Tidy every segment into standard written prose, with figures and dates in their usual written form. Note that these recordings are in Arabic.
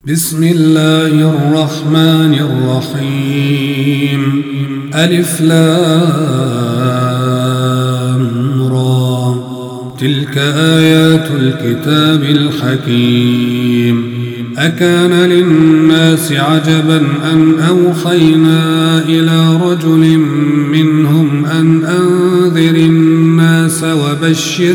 بسم الله الرحمن الرحيم. ألف لام را. تلك آيات الكتاب الحكيم. أكان للناس عجبا أن أوحينا إلى رجل منهم أن أنذر الناس وبشر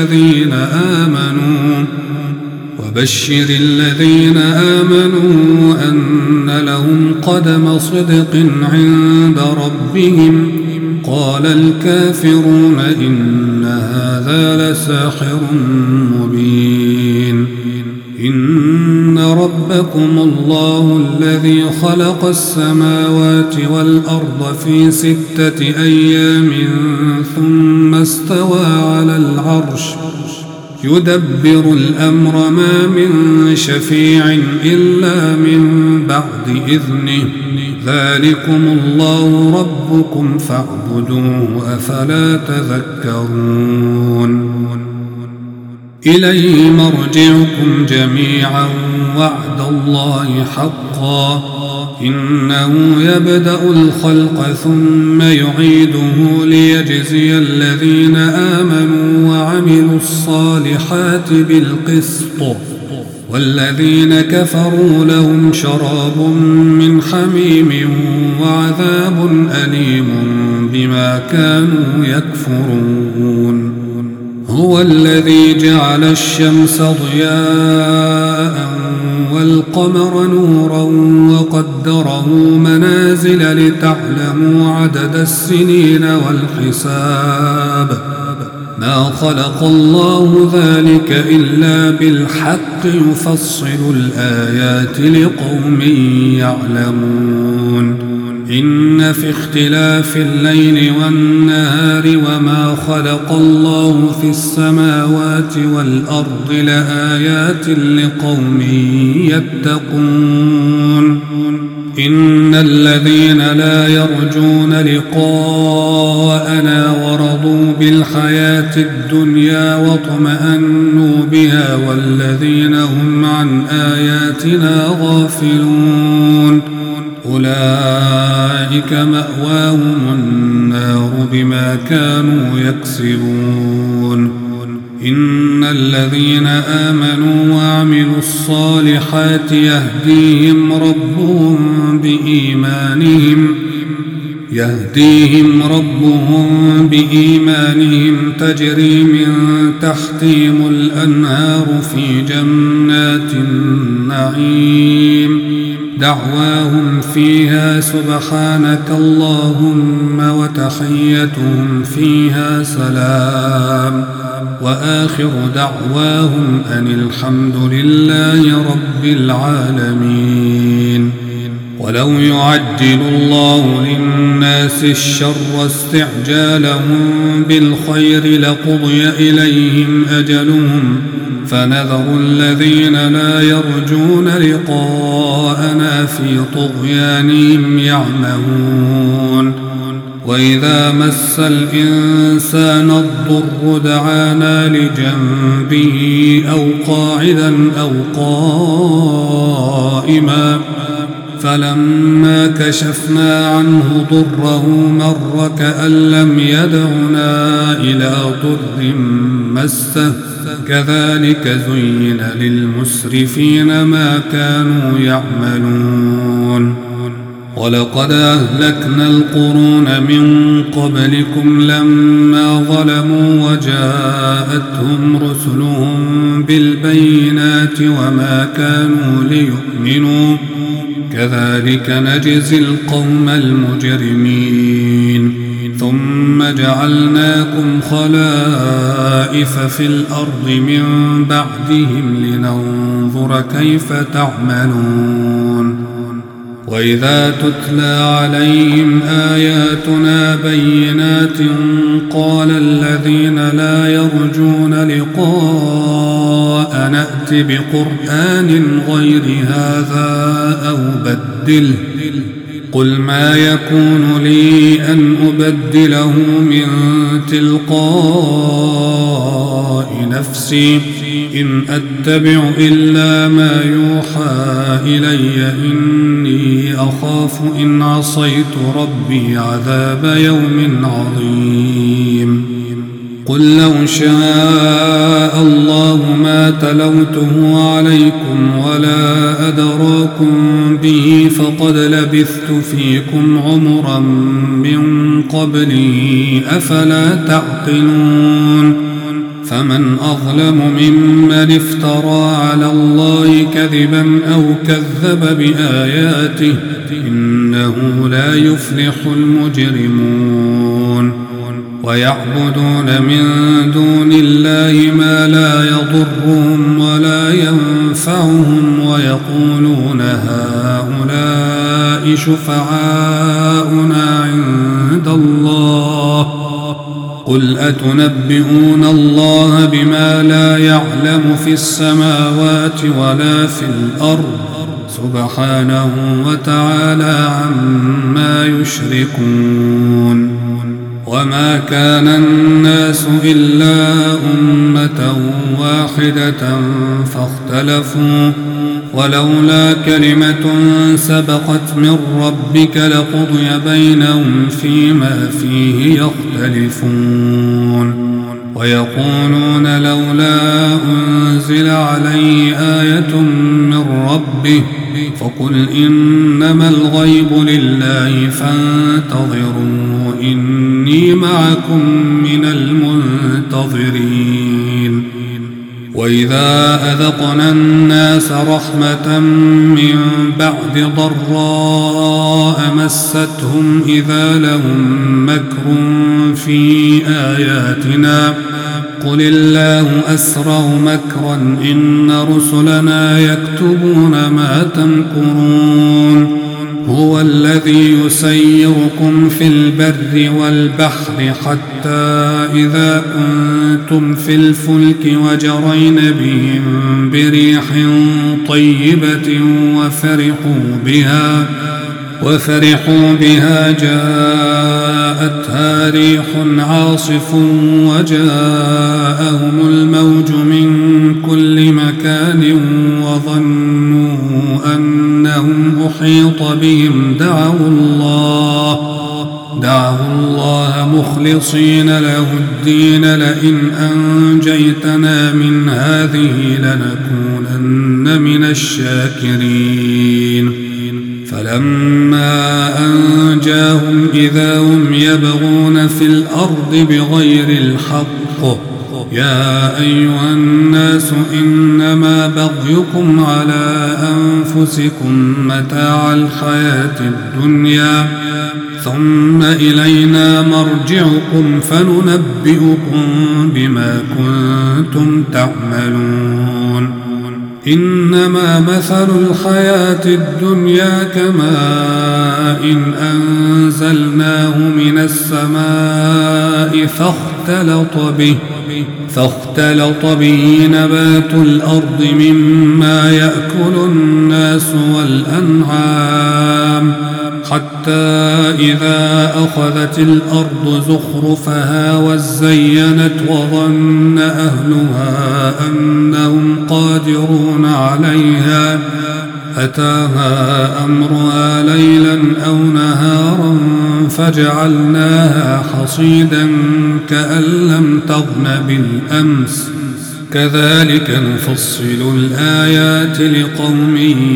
الذين آمنوا أن لهم قدم صدق عند ربهم. قال الكافرون إن هذا لساحر مبين. إن ربكم الله الذي خلق السماوات والأرض في 6 أيام ثم استوى على العرش يدبر الأمر ما من شفيع إلا من بعد إذنه. ذلكم الله ربكم فاعبدوه أفلا تذكرون. إليه مرجعكم جميعا وعد الله حقا. إنه يبدأ الخلق ثم يعيده ليجزي الذين آمنوا وعملوا الصالحات بالقسط والذين كفروا لهم شراب من حميم وعذاب أليم بما كانوا يكفرون. هو الذي جعل الشمس ضياء والقمر نورا وقدره منازل لتعلموا عدد السنين والحساب. ما خلق الله ذلك إلا بالحق يفصل الآيات لقوم يعلمون. إن في اختلاف الليل والنهار وما خلق الله في السماوات والأرض لآيات لقوم يتقون. إن الذين لا يرجون لقاءنا ورضوا بالحياة الدنيا واطمأنوا بها والذين هم عن آياتنا غافلون أولئك مأواهم النار بما كانوا يكسبون. إن الذين آمنوا وعملوا الصالحات يهديهم ربهم بإيمانهم تجري من تحتهم الأنهار في جنات النعيم. دعواهم فيها سبحانك اللهم وتحيتهم فيها سلام وآخر دعواهم أن الحمد لله رب العالمين. ولو يعجل الله للناس الشر استعجالهم بالخير لقضي إليهم أجلهم فنذر الذين لا يرجون لقاءنا في طغيانهم يعمهون. وإذا مس الإنسان الضر دعانا لجنبه أو قاعدا أو قائما فلما كشفنا عنه ضره مر كأن لم يدعنا إلى ضر مسه. كذلك زين للمسرفين ما كانوا يعملون. ولقد أهلكنا القرون من قبلكم لما ظلموا وجاءتهم رسلهم بالبينات وما كانوا ليؤمنوا كذلك نجزي القوم المجرمين. ثم جعلناكم خلائف في الأرض من بعدهم لننظر كيف تعملون. وإذا تتلى عليهم آياتنا بينات قال الذين لا يرجون لقاء نأت بقرآن غير هذا أو بدله. قل ما يكون لي أن أبدله من تلقاء نفسي إن أتبع إلا ما يوحى إلي إني أخاف إن عصيت ربي عذاب يوم عظيم قل لو شاء الله ما تلوته عليكم ولا أدراكم به فقد لبثت فيكم عمرا من قبلي أفلا تعقلون فمن أظلم ممن افترى على الله كذبا أو كذب بآياته إنه لا يفلح المجرمون ويعبدون من دون الله ما لا يضرهم ولا ينفعهم ويقولون هؤلاء شفعاؤنا عند الله قل أتنبئون الله بما لا يعلم في السماوات ولا في الأرض سبحانه وتعالى عما يشركون وما كان الناس إلا أمة واحدة فاختلفوا ولولا كلمة سبقت من ربك لقضي بينهم فيما فيه يختلفون ويقولون لولا أنزل عليه آية من ربه فقل إنما الغيب لله فانتظروا إني معكم من المنتظرين وإذا أذقنا الناس رحمة من بعد ضراء مستهم إذا لهم مكر في آياتنا قل الله أسرع مكرا إن رسلنا يكتبون ما تمكرون هو الذي يسيركم في البر والبحر حتى إذا كنتم في الفلك وجرين بهم بريح طيبة وفرحوا بها جاءتها ريح عاصف وجاءهم الموج من كل مكان وظنوا أنهم أحيط بهم دعوا الله مخلصين له الدين لئن أنجيتنا من هذه لنكونن من الشاكرين فلما أنجاهم إذا هم يبغون في الأرض بغير الحق يا أيها الناس إنما بغيكم على أنفسكم متاع الحياة الدنيا ثم إلينا مرجعكم فننبئكم بما كنتم تعملون إنما مثل الحياة الدنيا كماء أنزلناه من السماء فاختلط به نبات الأرض مما يأكل الناس والأنعام حتى إذا أخذت الأرض زخرفها وزينت وظن أهلها أنهم قادرون عليها أتاها أمرها ليلا أو نهارا فجعلناها حصيدا كأن لم تغن بالأمس كذلك نفصل الآيات لقوم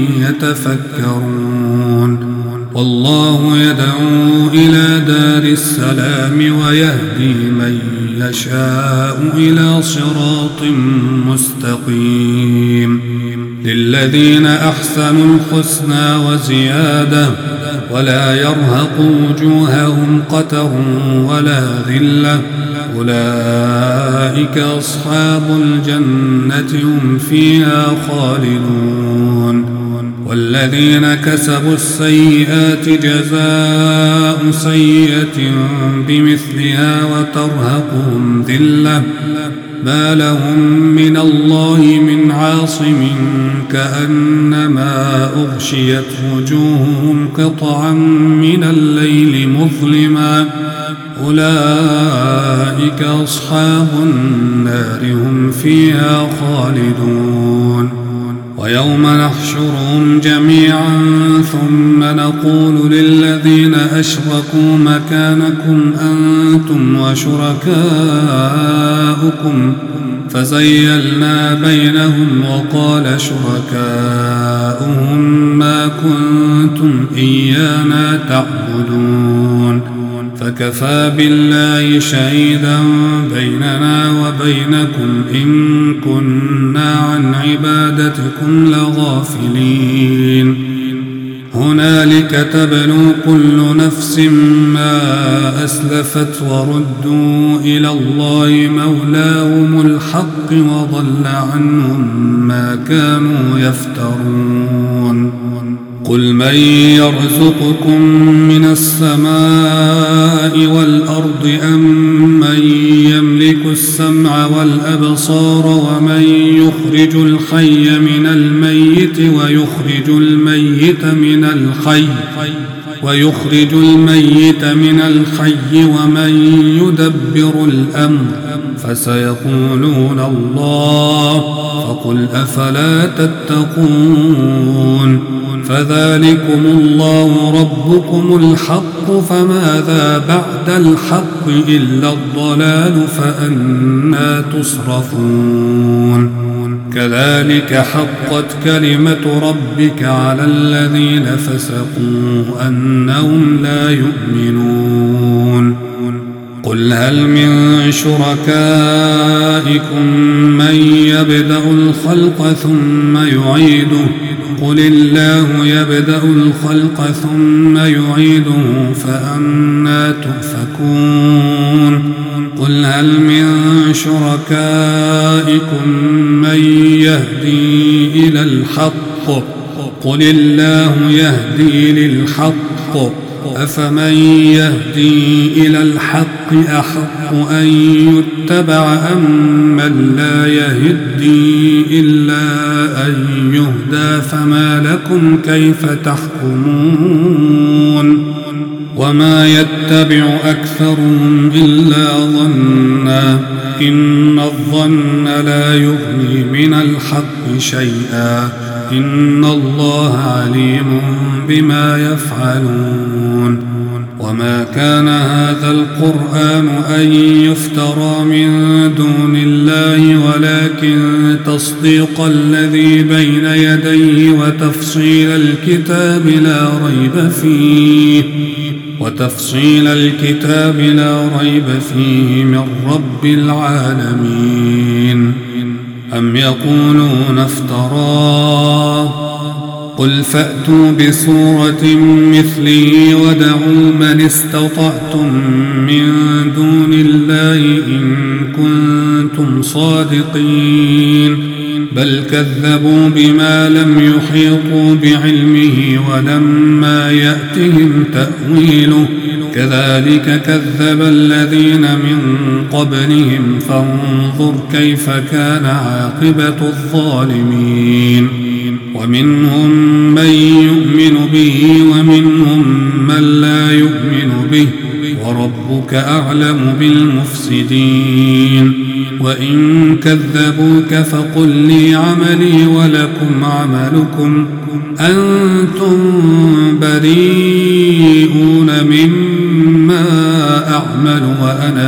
يتفكرون والله يدعو إلى دار السلام ويهدي من يشاء إلى صراط مستقيم للذين أحسنوا الحسنى وزيادة ولا يرهق وجوههم قتر ولا ذلة أولئك أصحاب الجنة هم فيها خالدون والذين كسبوا السيئات جزاء سيئة بمثلها وترهقهم ذلة ما لهم من الله من عاصم كأنما أغشيت وجوههم قطعا من الليل مظلما أولئك أصحاب النار هم فيها خالدون ويوم نحشرهم جميعا ثم نقول للذين أشركوا مكانكم أنتم وشركاؤكم فزيلنا بينهم وقال شركاؤهم ما كنتم إيانا تعبدون فكفى بالله شهيدا بيننا وبينكم إن كنا عن عبادتكم لغافلين هنالك تبلو كل نفس ما أسلفت وردوا إلى الله مولاهم الحق وضل عنهم ما كانوا يفترون قل من يرزقكم من السماء والأرض أم من يملك السمع والأبصار ومن يخرج الحي من الميت ويخرج الميت من الحي ومن يدبر الأمر فسيقولون الله فقل أفلا تتقون فذلكم الله ربكم الحق فماذا بعد الحق إلا الضلال فأنى تصرفون كذلك حقت كلمة ربك على الذين فسقوا أنهم لا يؤمنون قل هل من شركائكم من يبدأ الخلق ثم يعيده قل الله يبدأ الخلق ثم يعيده فأنى تؤفكون قل هل من شركائكم من يهدي إلى الحق قل الله يهدي للحق أفمن يهدي إلى الحق أحق أن يتبع أم من لا يهدي إلا أن يهدى فما لكم كيف تحكمون وما يتبع أكثرهم إلا ظنا إن الظن لا يغني من الحق شيئا إن الله عليم بما يفعلون وما كان هذا القرآن أن يفترى من دون الله ولكن تصديق الذي بين يديه وتفصيل الكتاب لا ريب فيه من رب العالمين أم يقولون افتراه قل فأتوا بسورة مثله ودعوا من استطعتم من دون الله إن كنتم صادقين بل كذبوا بما لم يحيطوا بعلمه ولما يأتهم تأويله كذلك كذب الذين من قبلهم فانظر كيف كان عاقبة الظالمين ومنهم من يؤمن به ومنهم من لا يؤمن به وربك أعلم بالمفسدين وإن كذبوك فقل لي عملي ولكم عملكم أنتم بريئون مما أعمل وأنا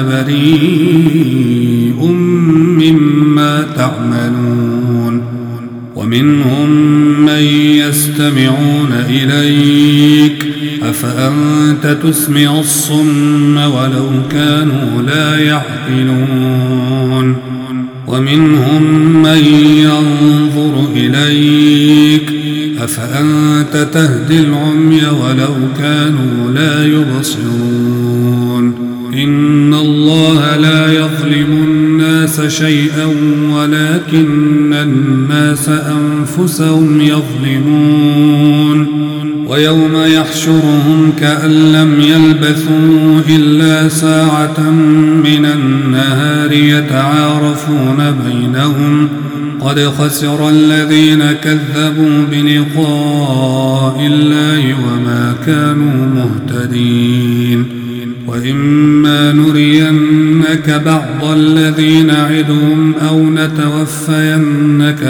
بريء مما تعملون ومنهم من يستمعون إليك أفأنت تسمع الصم ولو كانوا لا يعقلون ومنهم من ينظر إليك أفأنت تهدي العمي ولو كانوا لا يبصرون إن الله لا يظلم الناس شيئا ولكن الناس أنفسهم يظلمون ويوم يحشرهم كأن لم يلبثوا إلا ساعة من النهار يتعارفون بينهم قد خسر الذين كذبوا بلقاء الله وما كانوا مهتدين وإما نرينك بعض الذي نعدهم أو نتوفينك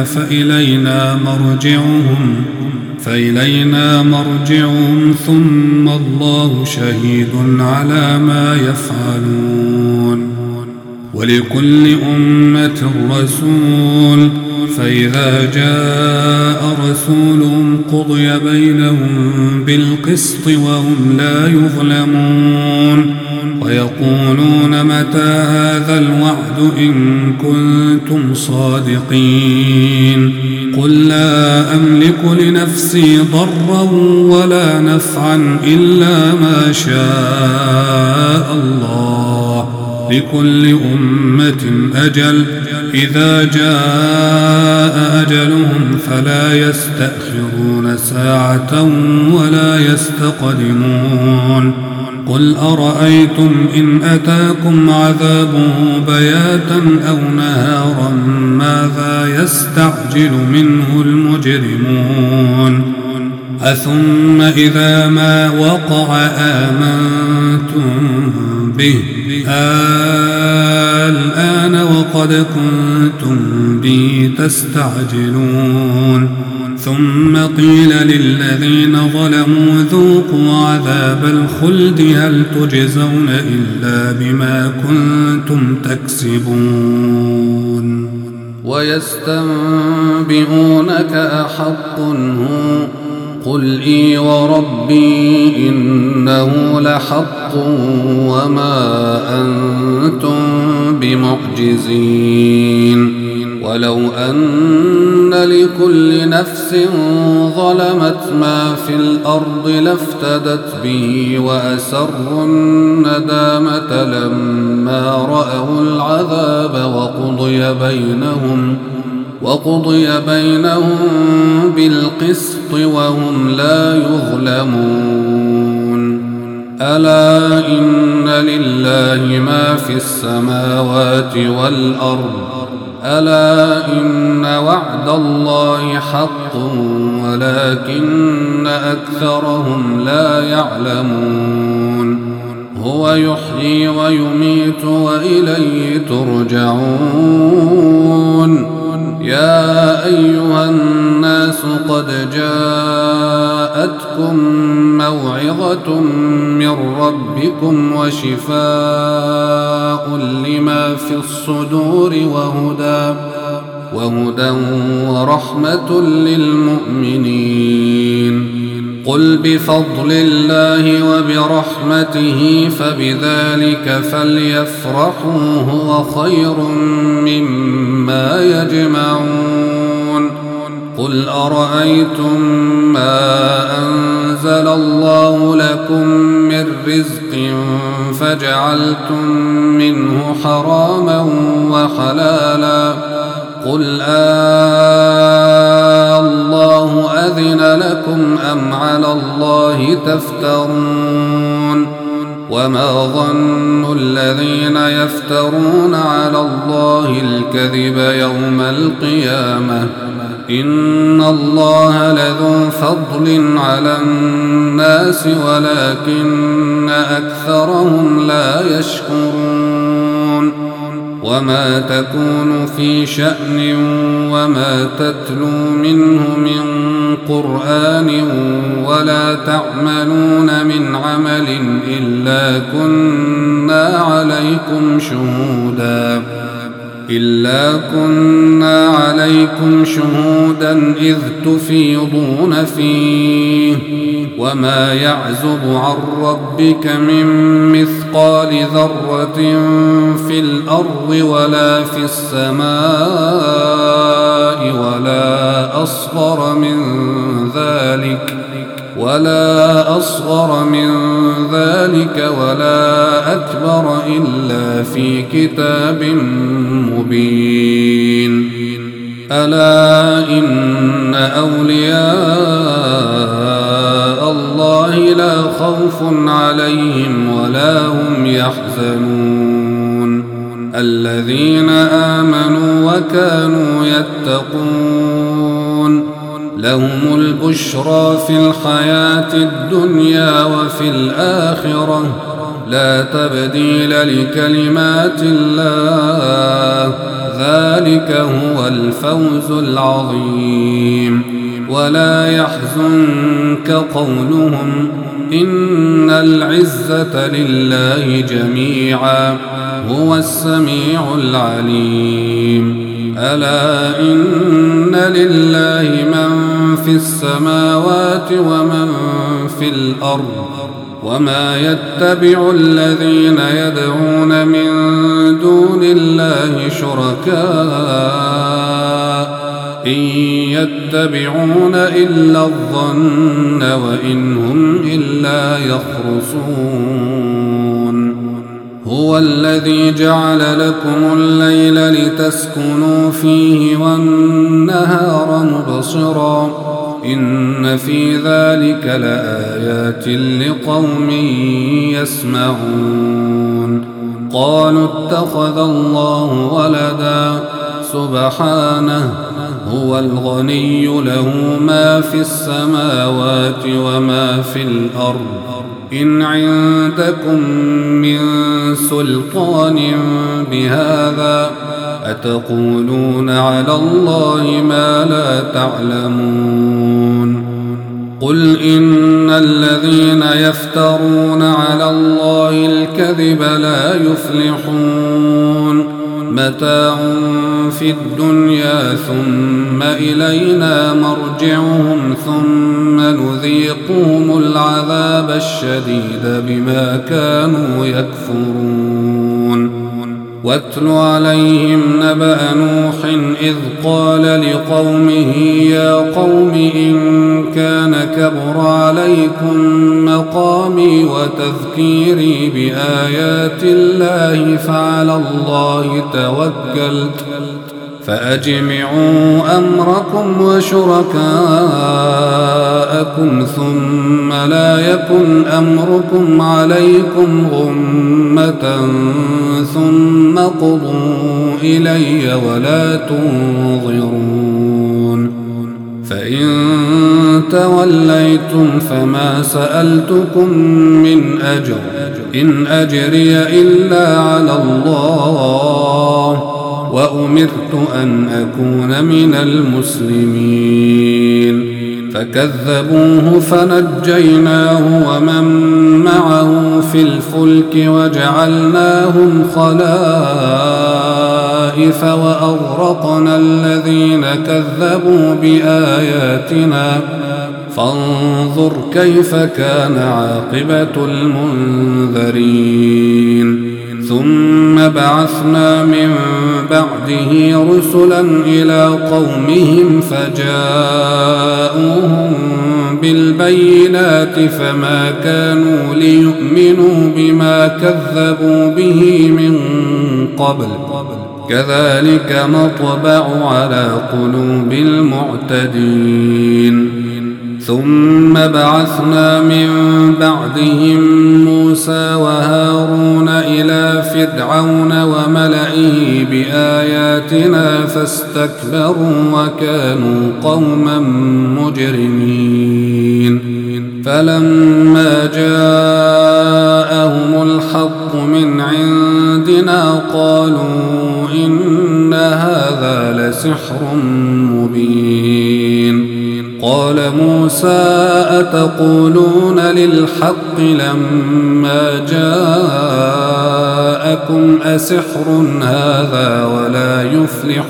فإلينا مرجعهم ثم الله شهيد على ما يفعلون ولكل أمة رسول فإذا جاء رسولهم قضي بينهم بالقسط وهم لا يظلمون ويقولون متى هذا الوعد إن كنتم صادقين قل لا أملك لنفسي ضرا ولا نفعا إلا ما شاء الله لكل أمة أجل إذا جاء أجلهم فلا يستأخرون ساعة ولا يستقدمون قل أرأيتم إن أتاكم عذابه بياتا أو نهارا ماذا يستعجل منه المجرمون أثم إذا ما وقع آمنتم به الآن وقد كنتم به تستعجلون ثم قيل للذين ظلموا ذوقوا عذاب الخلد هل تجزون إلا بما كنتم تكسبون ويستنبئونك أحق هو قل إي وربي إنه لحق وما أنتم بمعجزين ولو أن لكل نفس ظلمت ما في الأرض لافتدت به وأسروا الندامة لما رأوا العذاب وقضي بينهم بالقسط وهم لا يظلمون ألا إن لله ما في السماوات والأرض ألا إن وعد الله حق ولكن أكثرهم لا يعلمون هو يحيي ويميت وإليه ترجعون يا أيها الناس قد جاءتكم موعظة من ربكم وشفاء لما في الصدور وهدى ورحمة للمؤمنين قل بفضل الله وبرحمته فبذلك فليفرحوا هو خير مما يجمعون قل أرأيتم ما أنزل الله لكم من رزق فجعلتم منه حراما وحلالا قل الله أذن لكم أم على الله تفترون وما ظن الذين يفترون على الله الكذب يوم القيامة إن الله لذو فضل على الناس ولكن أكثرهم لا يشكرون وما تكون في شأن وما تتلو منه من قرآن ولا تعملون من عمل إلا كنا عليكم شهودا إذ تفيضون فيه وما يعزب عن ربك من مثقال ذرة في الأرض ولا في السماء ولا أصغر من ذلك ولا أكبر إلا في كتاب مبين ألا إن أولياء الله لا خوف عليهم ولا هم يحزنون الذين آمنوا وكانوا يتقون لهم البشرى في الحياة الدنيا وفي الآخرة لا تبديل لكلمات الله ذلك هو الفوز العظيم ولا يحزنك قولهم إن العزة لله جميعا هو السميع العليم ألا إن لله من في السماوات ومن في الأرض وما يتبع الذين يدعون من دون الله شركاء إن يتبعون إلا الظن وإن هم إلا يخرصون هو الذي جعل لكم الليل لتسكنوا فيه والنهار مبصرا إن في ذلك لآيات لقوم يسمعون قالوا اتخذ الله ولدا سبحانه هو الغني له ما في السماوات وما في الأرض إن عندكم من سلطان بهذا أتقولون على الله ما لا تعلمون قل إن الذين يفترون على الله الكذب لا يفلحون متاع في الدنيا ثم إلينا مرجعهم ثم نذيقهم العذاب الشديد بما كانوا يكفرون واتل عليهم نبأ نوح إذ قال لقومه يا قوم إن كان كبر عليكم مقامي وتذكيري بآيات الله فعلى الله توكلت فأجمعوا أمركم وشركاءكم ثم لا يكن أمركم عليكم غمة ثم قضوا إلي ولا تنظرون فإن توليتم فما سألتكم من أجر إن أجري إلا على الله وأمرت أن أكون من المسلمين فكذبوه فنجيناه ومن معه في الفلك وجعلناهم خلائف وأغرقنا الذين كذبوا بآياتنا فانظر كيف كان عاقبة المنذرين ثم بعثنا من بعده رسلا إلى قومهم فجاءوهم بالبينات فما كانوا ليؤمنوا بما كذبوا به من قبل كذلك نطبع على قلوب المعتدين ثم بعثنا من بعدهم موسى وهارون إلى فرعون وملئه بآياتنا فاستكبروا وكانوا قوما مجرمين فلما جاءهم الحق من عندنا قالوا إن هذا لسحر مبين قال موسى أتقولون للحق لما جاءكم أسحر هذا ولا يفلح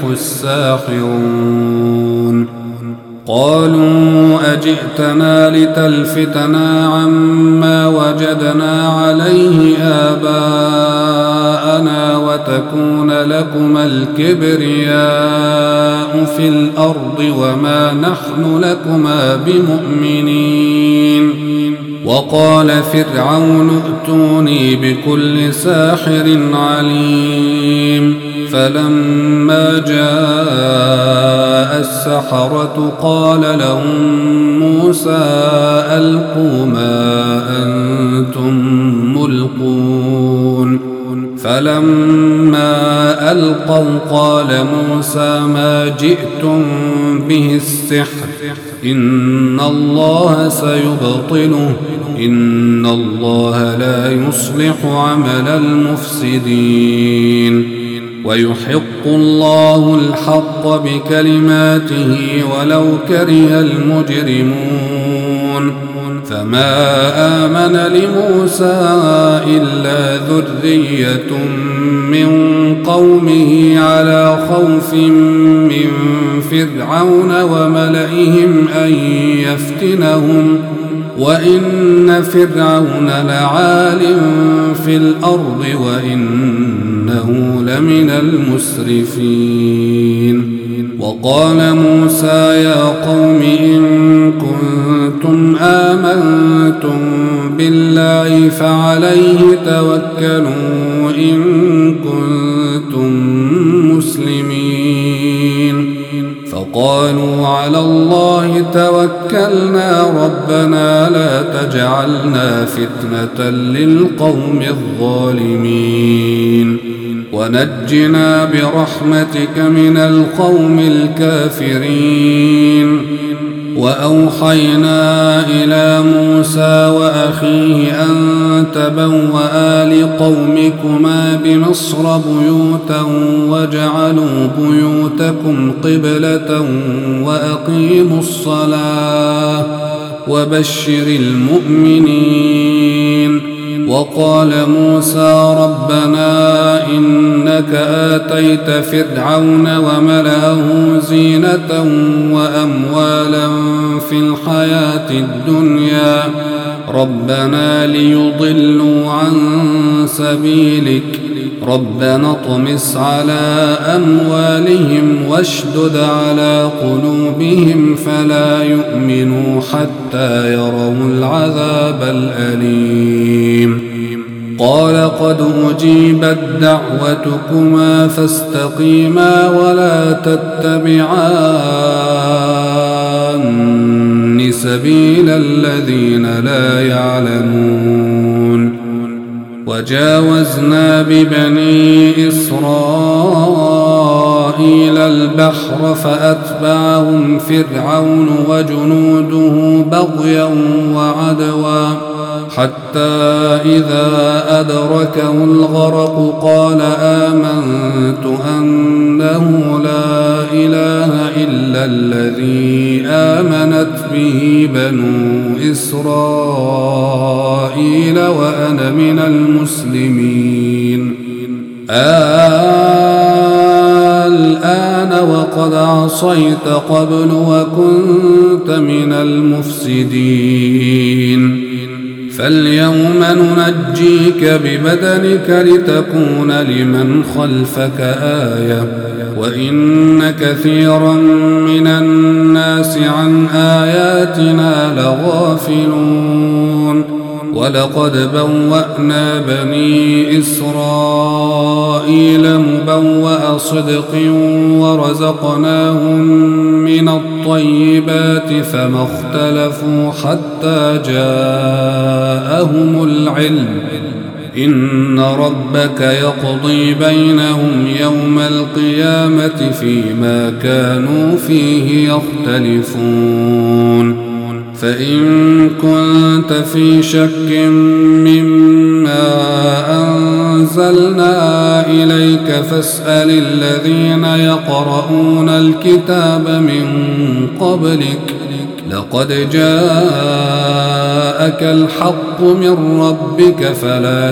الساحرون قالوا أجئتنا لتلفتنا عما وجدنا عليه آباءنا وتكون لكما الكبرياء في الأرض وما نحن لكما بمؤمنين وقال فرعون ائتوني بكل ساحر عليم فلما جاء السحرة قال لهم موسى ألقوا ما أنتم ملقون فلما ألقوا قال موسى ما جئتم به السحر إن الله سيبطله إن الله لا يصلح عمل المفسدين ويحق الله الحق بكلماته ولو كره المجرمون فما آمن لموسى إلا ذرية من قومه على خوف من فرعون وملئهم أن يفتنهم وإن فرعون لعال في الأرض وإنه لمن المسرفين وقال موسى يا قوم إن كنتم آمنتم بالله فعليه توكلوا إن كنتم مسلمين فقالوا على الله توكلنا ربنا لا تجعلنا فتنة للقوم الظالمين ونجنا برحمتك من القوم الكافرين وأوحينا إلى موسى وأخيه أن تبوأ لقومكما بمصر بيوتا وجعلوا بيوتكم قبلة وأقيموا الصلاة وبشر المؤمنين وقال موسى ربنا إنك آتيت فرعون وملأه زينة وأموالا في الحياة الدنيا ربنا ليضلوا عن سبيلك ربنا اطمس على أموالهم واشدد على قلوبهم فلا يؤمنوا حتى يروا العذاب الأليم قال قد أجيبت دعوتكما فاستقيما ولا تتبعان سبيل الذين لا يعلمون وجاوزنا ببني إسرائيل البحر فأتبعهم فرعون وجنوده بغيا وعدوا حتى إذا أدركه الغرق قال آمنت أنه لا إله إلا الذي آمنت به بنو إسرائيل وأنا من المسلمين الآن وقد عصيت قبل وكنت من المفسدين فاليوم ننجيك ببدنك لتكون لمن خلفك آية وإن كثيرا من الناس عن آياتنا لغافلون ولقد بوأنا بني إسرائيل مبوأ صدق ورزقناهم من الطيبات فما اختلفوا حتى جاءهم العلم إن ربك يقضي بينهم يوم القيامة فيما كانوا فيه يختلفون فإن كنت في شك مما أنزلنا إليك فاسأل الذين يقرؤون الكتاب من قبلك لقد جاءك الحق من ربك فلا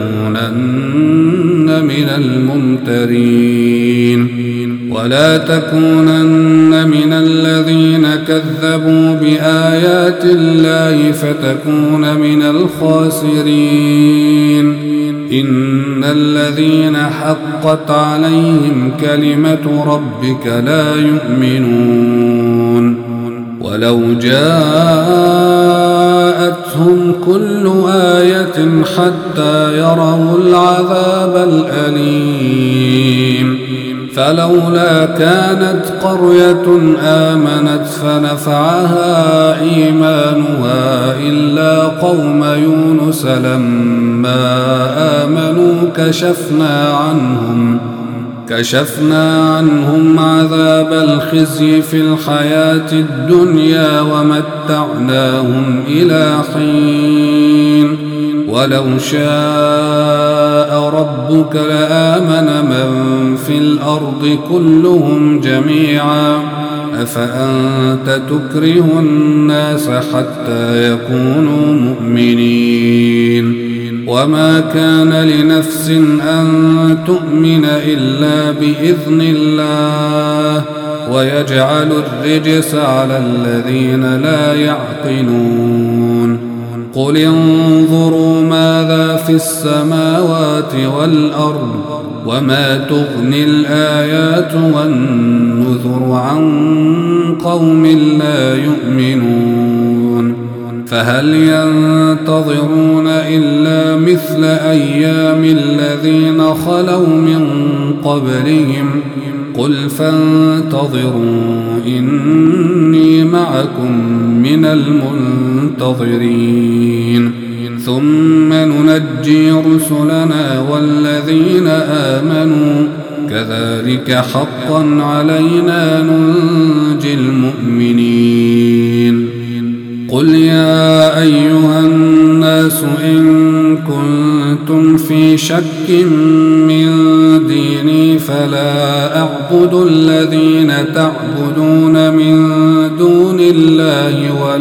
تكونن من الممترين ولا تكونن من الذين كذبوا بآيات الله فتكون من الخاسرين إن الذين حقت عليهم كلمة ربك لا يؤمنون ولو جاءتهم كل آية حتى يروا العذاب الأليم فلولا كانت قرية آمنت فنفعها إيمانها إلا قوم يونس لما آمنوا كشفنا عنهم عذاب الخزي في الحياة الدنيا ومتعناهم إلى حين ولو شاء ربك لآمن من في الأرض كلهم جميعا أفأنت تكره الناس حتى يكونوا مؤمنين وما كان لنفس أن تؤمن إلا بإذن الله ويجعل الرجس على الذين لا يعقلون قل انظروا ماذا في السماوات والأرض وما تغني الآيات والنذر عن قوم لا يؤمنون فهل ينتظرون إلا مثل أيام الذين خلوا من قبلهم قل فانتظروا إني معكم من المنتظرين ثم ننجي رسلنا والذين آمنوا كذلك حقا علينا ننجي المؤمنين قل يا أيها الناس إن كنتم في شك من ديني فلا أعبد الذين تعبدون من دون الله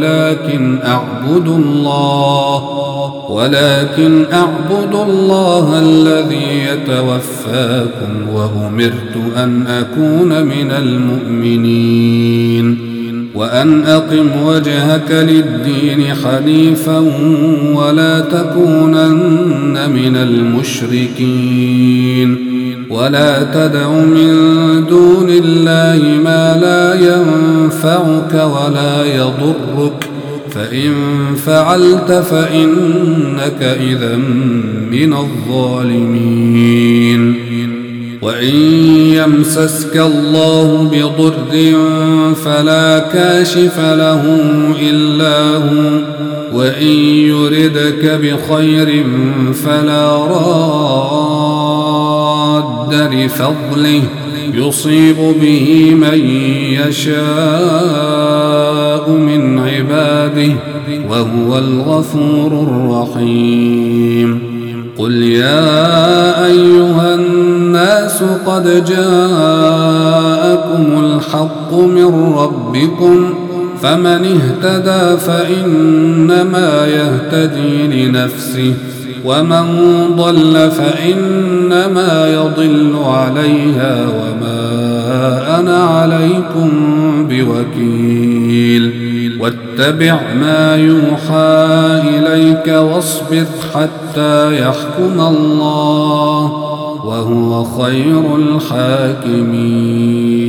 ولكن أعبد الله الذي يتوفاكم وأمرت أن أكون من المؤمنين وأن أقم وجهك للدين حنيفا ولا تكونن من المشركين ولا تدع من دون الله ما لا ينفعك ولا يضرك فإن فعلت فإنك إذا من الظالمين وإن يمسسك الله بضر فلا كاشف له إلا هو وإن يردك بخير فلا راد لفضله يصيب به من يشاء من عباده وهو الغفور الرحيم قل يا أيها الناس قد جاءكم الحق من ربكم فمن اهتدى فإنما يهتدي لنفسه ومن ضل فإنما يضل عليها وما أنا عليكم بوكيل واتبع ما يوحى إليك واصبر حتى يحكم الله وهو خير الحاكمين